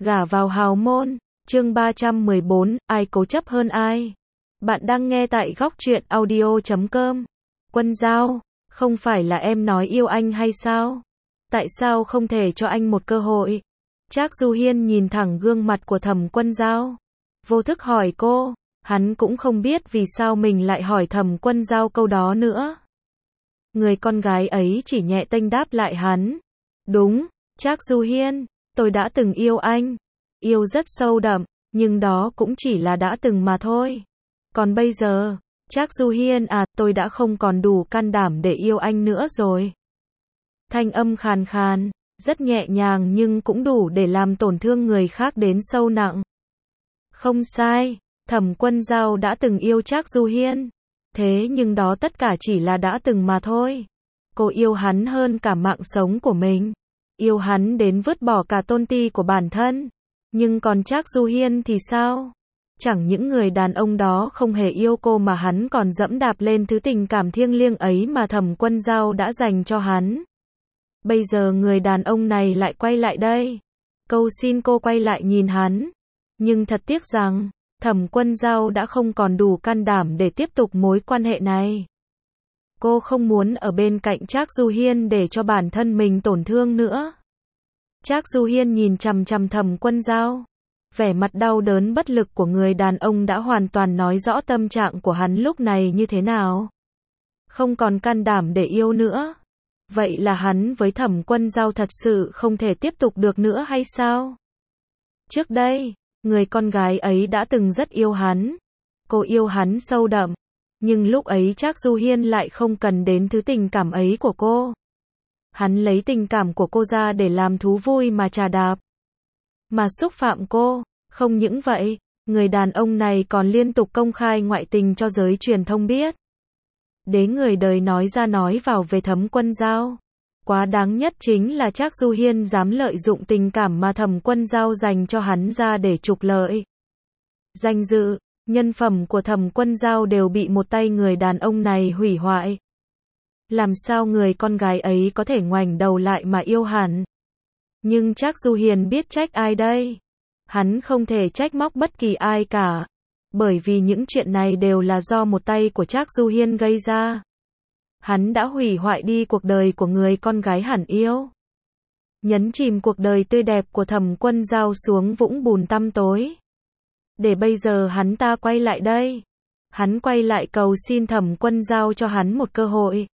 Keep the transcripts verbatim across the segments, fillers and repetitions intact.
Gả vào hào môn, chương ba trăm mười bốn, ai cố chấp hơn ai? Bạn đang nghe tại góc truyện audio chấm com. Quân Giao, không phải là em nói yêu anh hay sao? Tại sao không thể cho anh một cơ hội? Trác Du Hiên nhìn thẳng gương mặt của Thẩm Quân Giao, vô thức hỏi cô, hắn cũng không biết vì sao mình lại hỏi Thẩm Quân Giao câu đó nữa. Người con gái ấy chỉ nhẹ tênh đáp lại hắn. Đúng, Trác Du Hiên, tôi đã từng yêu anh. Yêu rất sâu đậm, nhưng đó cũng chỉ là đã từng mà thôi. Còn bây giờ, Trác Du Hiên à, tôi đã không còn đủ can đảm để yêu anh nữa rồi. Thanh âm khàn khàn, rất nhẹ nhàng nhưng cũng đủ để làm tổn thương người khác đến sâu nặng. Không sai, Thẩm Quân Giao đã từng yêu Trác Du Hiên. Thế nhưng đó tất cả chỉ là đã từng mà thôi. Cô yêu hắn hơn cả mạng sống của mình. Yêu hắn đến vứt bỏ cả tôn ti của bản thân. Nhưng còn Trác Du Hiên thì sao? Chẳng những người đàn ông đó không hề yêu cô mà hắn còn dẫm đạp lên thứ tình cảm thiêng liêng ấy mà Thẩm Quân Giao đã dành cho hắn. Bây giờ người đàn ông này lại quay lại đây. Cầu xin cô quay lại nhìn hắn. Nhưng thật tiếc rằng, Thẩm Quân Giao đã không còn đủ can đảm để tiếp tục mối quan hệ này. Cô không muốn ở bên cạnh Trác Du Hiên để cho bản thân mình tổn thương nữa. Trác Du Hiên nhìn chằm chằm Thẩm Quân Giao. Vẻ mặt đau đớn bất lực của người đàn ông đã hoàn toàn nói rõ tâm trạng của hắn lúc này như thế nào. Không còn can đảm để yêu nữa. Vậy là hắn với Thẩm Quân Giao thật sự không thể tiếp tục được nữa hay sao? Trước đây, người con gái ấy đã từng rất yêu hắn. Cô yêu hắn sâu đậm. Nhưng lúc ấy Trác Du Hiên lại không cần đến thứ tình cảm ấy của cô. Hắn lấy tình cảm của cô ra để làm thú vui mà chà đạp. Mà xúc phạm cô. Không những vậy, người đàn ông này còn liên tục công khai ngoại tình cho giới truyền thông biết. Để người đời nói ra nói vào về Thẩm Quân Giao. Quá đáng nhất chính là Trác Du Hiên dám lợi dụng tình cảm mà Thẩm Quân Giao dành cho hắn ra để trục lợi. Danh dự, nhân phẩm của Thẩm Quân Giao đều bị một tay người đàn ông này hủy hoại. Làm sao người con gái ấy có thể ngoảnh đầu lại mà yêu hắn? Nhưng Trác Du Hiên biết trách ai đây? Hắn không thể trách móc bất kỳ ai cả. Bởi vì những chuyện này đều là do một tay của Trác Du Hiên gây ra. Hắn đã hủy hoại đi cuộc đời của người con gái hắn yêu. Nhấn chìm cuộc đời tươi đẹp của Thẩm Quân Giao xuống vũng bùn tăm tối. Để bây giờ hắn ta quay lại đây. Hắn quay lại cầu xin Thẩm Quân Giao cho hắn một cơ hội.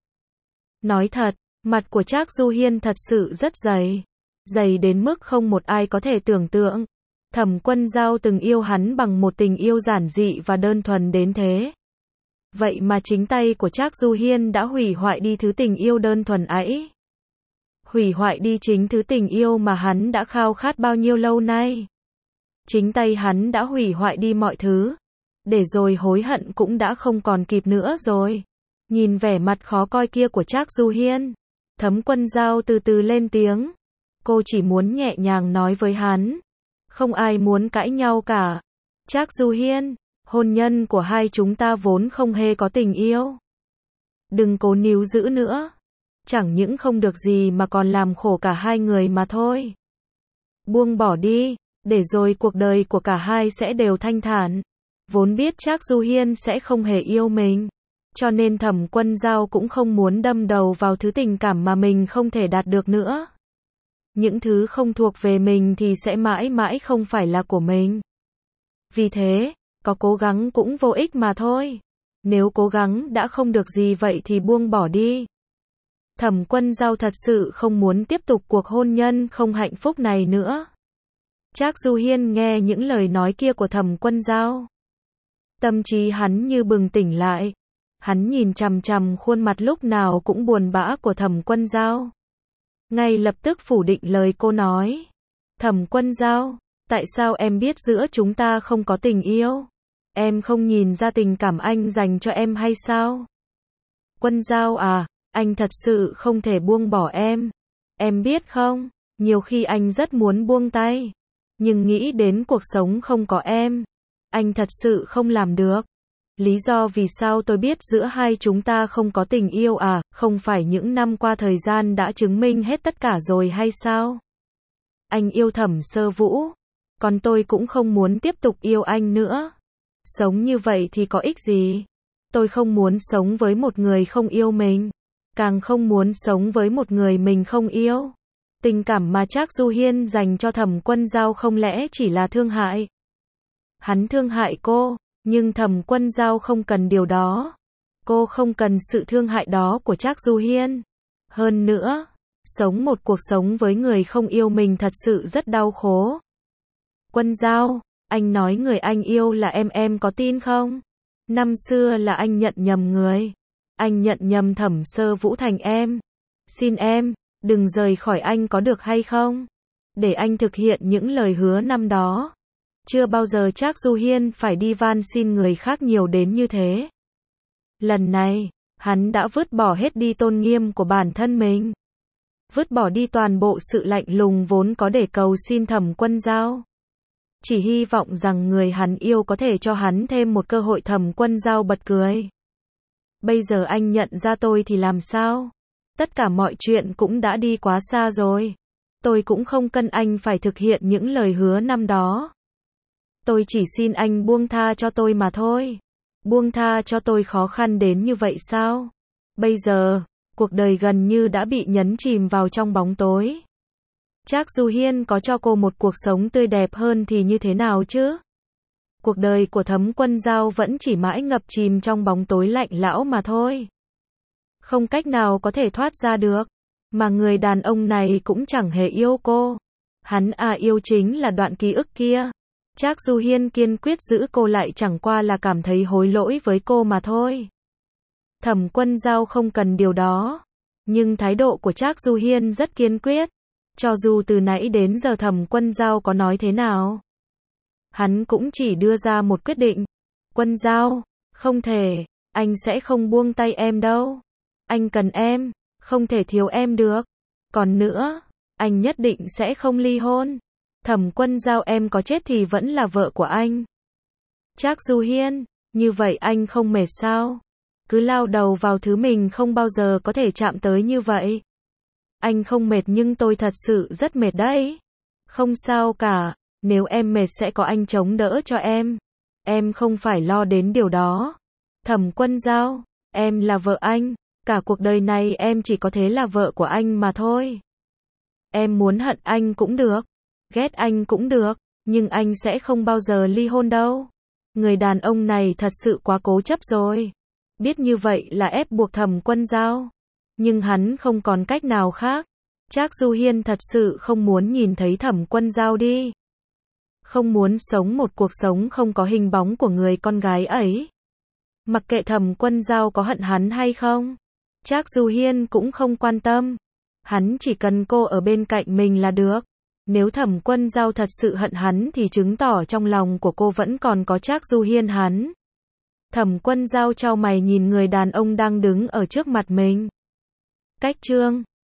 Nói thật, mặt của Trác Du Hiên thật sự rất dày. Dày đến mức không một ai có thể tưởng tượng. Thẩm Quân Giao từng yêu hắn bằng một tình yêu giản dị và đơn thuần đến thế. Vậy mà chính tay của Trác Du Hiên đã hủy hoại đi thứ tình yêu đơn thuần ấy. Hủy hoại đi chính thứ tình yêu mà hắn đã khao khát bao nhiêu lâu nay. Chính tay hắn đã hủy hoại đi mọi thứ. Để rồi hối hận cũng đã không còn kịp nữa rồi. Nhìn vẻ mặt khó coi kia của Trác Du Hiên, Thẩm Quân Giao từ từ lên tiếng. Cô chỉ muốn nhẹ nhàng nói với hắn. Không ai muốn cãi nhau cả. Trác Du Hiên, hôn nhân của hai chúng ta vốn không hề có tình yêu. Đừng cố níu giữ nữa. Chẳng những không được gì mà còn làm khổ cả hai người mà thôi. Buông bỏ đi, để rồi cuộc đời của cả hai sẽ đều thanh thản. Vốn biết Trác Du Hiên sẽ không hề yêu mình. Cho nên Thẩm Quân Giao cũng không muốn đâm đầu vào thứ tình cảm mà mình không thể đạt được nữa. Những thứ không thuộc về mình thì sẽ mãi mãi không phải là của mình. Vì thế, có cố gắng cũng vô ích mà thôi. Nếu cố gắng đã không được gì vậy thì buông bỏ đi. Thẩm Quân Giao thật sự không muốn tiếp tục cuộc hôn nhân không hạnh phúc này nữa. Trác Du Hiên nghe những lời nói kia của Thẩm Quân Giao. Tâm trí hắn như bừng tỉnh lại. Hắn nhìn chằm chằm khuôn mặt lúc nào cũng buồn bã của Thẩm Quân Giao. Ngay lập tức phủ định lời cô nói. Thẩm Quân Giao, tại sao em biết giữa chúng ta không có tình yêu? Em không nhìn ra tình cảm anh dành cho em hay sao? Quân Giao à, anh thật sự không thể buông bỏ em. Em biết không, nhiều khi anh rất muốn buông tay. Nhưng nghĩ đến cuộc sống không có em, anh thật sự không làm được. Lý do vì sao tôi biết giữa hai chúng ta không có tình yêu à, không phải những năm qua thời gian đã chứng minh hết tất cả rồi hay sao? Anh yêu Thẩm Sơ Vũ, Còn tôi cũng không muốn tiếp tục yêu anh nữa. Sống như vậy thì có ích gì? Tôi không muốn sống với một người không yêu mình. Càng không muốn sống với một người mình không yêu. Tình cảm mà Trác Du Hiên dành cho Thẩm Quân Dao không lẽ chỉ là thương hại? Hắn thương hại cô, nhưng Thẩm Quân Dao không cần điều đó. Cô không cần sự thương hại đó của Trác Du Hiên. Hơn nữa, sống một cuộc sống với người không yêu mình thật sự rất đau khổ. Quân Dao, anh nói người anh yêu là em, em có tin không? Năm xưa là anh nhận nhầm người. Anh nhận nhầm Thẩm Sơ Vũ thành em. Xin em, đừng rời khỏi anh có được hay không? Để anh thực hiện những lời hứa năm đó. Chưa bao giờ Trác Du Hiên phải đi van xin người khác nhiều đến như thế. Lần này, hắn đã vứt bỏ hết đi tôn nghiêm của bản thân mình. Vứt bỏ đi toàn bộ sự lạnh lùng vốn có để cầu xin Thẩm Quân Dao. Chỉ hy vọng rằng người hắn yêu có thể cho hắn thêm một cơ hội. Thẩm Quân Dao bật cười. Bây giờ anh nhận ra tôi thì làm sao? Tất cả mọi chuyện cũng đã đi quá xa rồi. Tôi cũng không cần anh phải thực hiện những lời hứa năm đó. Tôi chỉ xin anh buông tha cho tôi mà thôi. Buông tha cho tôi khó khăn đến như vậy sao? Bây giờ, cuộc đời gần như đã bị nhấn chìm vào trong bóng tối. Trác Du Hiên có cho cô một cuộc sống tươi đẹp hơn thì như thế nào chứ? Cuộc đời của Thẩm Quân Dao vẫn chỉ mãi ngập chìm trong bóng tối lạnh lẽo mà thôi. Không cách nào có thể thoát ra được. Mà người đàn ông này cũng chẳng hề yêu cô. Hắn à yêu chính là đoạn ký ức kia. Trác Du Hiên kiên quyết giữ cô lại chẳng qua là cảm thấy hối lỗi với cô mà thôi. Thẩm Quân Dao không cần điều đó. Nhưng thái độ của Trác Du Hiên rất kiên quyết. Cho dù từ nãy đến giờ Thẩm Quân Dao có nói thế nào, hắn cũng chỉ đưa ra một quyết định. Quân Dao, không thể, anh sẽ không buông tay em đâu. Anh cần em, không thể thiếu em được. Còn nữa, anh nhất định sẽ không ly hôn. Thẩm Quân Dao, em có chết thì vẫn là vợ của anh. Trác Du Hiên, như vậy anh không mệt sao? Cứ lao đầu vào thứ mình không bao giờ có thể chạm tới như vậy. Anh không mệt nhưng tôi thật sự rất mệt đấy. Không sao cả, nếu em mệt sẽ có anh chống đỡ cho em. Em không phải lo đến điều đó. Thẩm Quân Dao, em là vợ anh. Cả cuộc đời này em chỉ có thể là vợ của anh mà thôi. Em muốn hận anh cũng được. Ghét anh cũng được. Nhưng anh sẽ không bao giờ ly hôn đâu. Người đàn ông này thật sự quá cố chấp rồi. Biết như vậy là ép buộc Thẩm Quân Dao. Nhưng hắn không còn cách nào khác. Trác Du Hiên thật sự không muốn nhìn thấy Thẩm Quân Dao đi. Không muốn sống một cuộc sống không có hình bóng của người con gái ấy. Mặc kệ Thẩm Quân Dao có hận hắn hay không, Trác Du Hiên cũng không quan tâm. Hắn chỉ cần cô ở bên cạnh mình là được. Nếu Thẩm Quân Dao thật sự hận hắn thì chứng tỏ trong lòng của cô vẫn còn có Trác Du Hiên hắn. Thẩm Quân Dao chau mày nhìn người đàn ông đang đứng ở trước mặt mình. Cách chương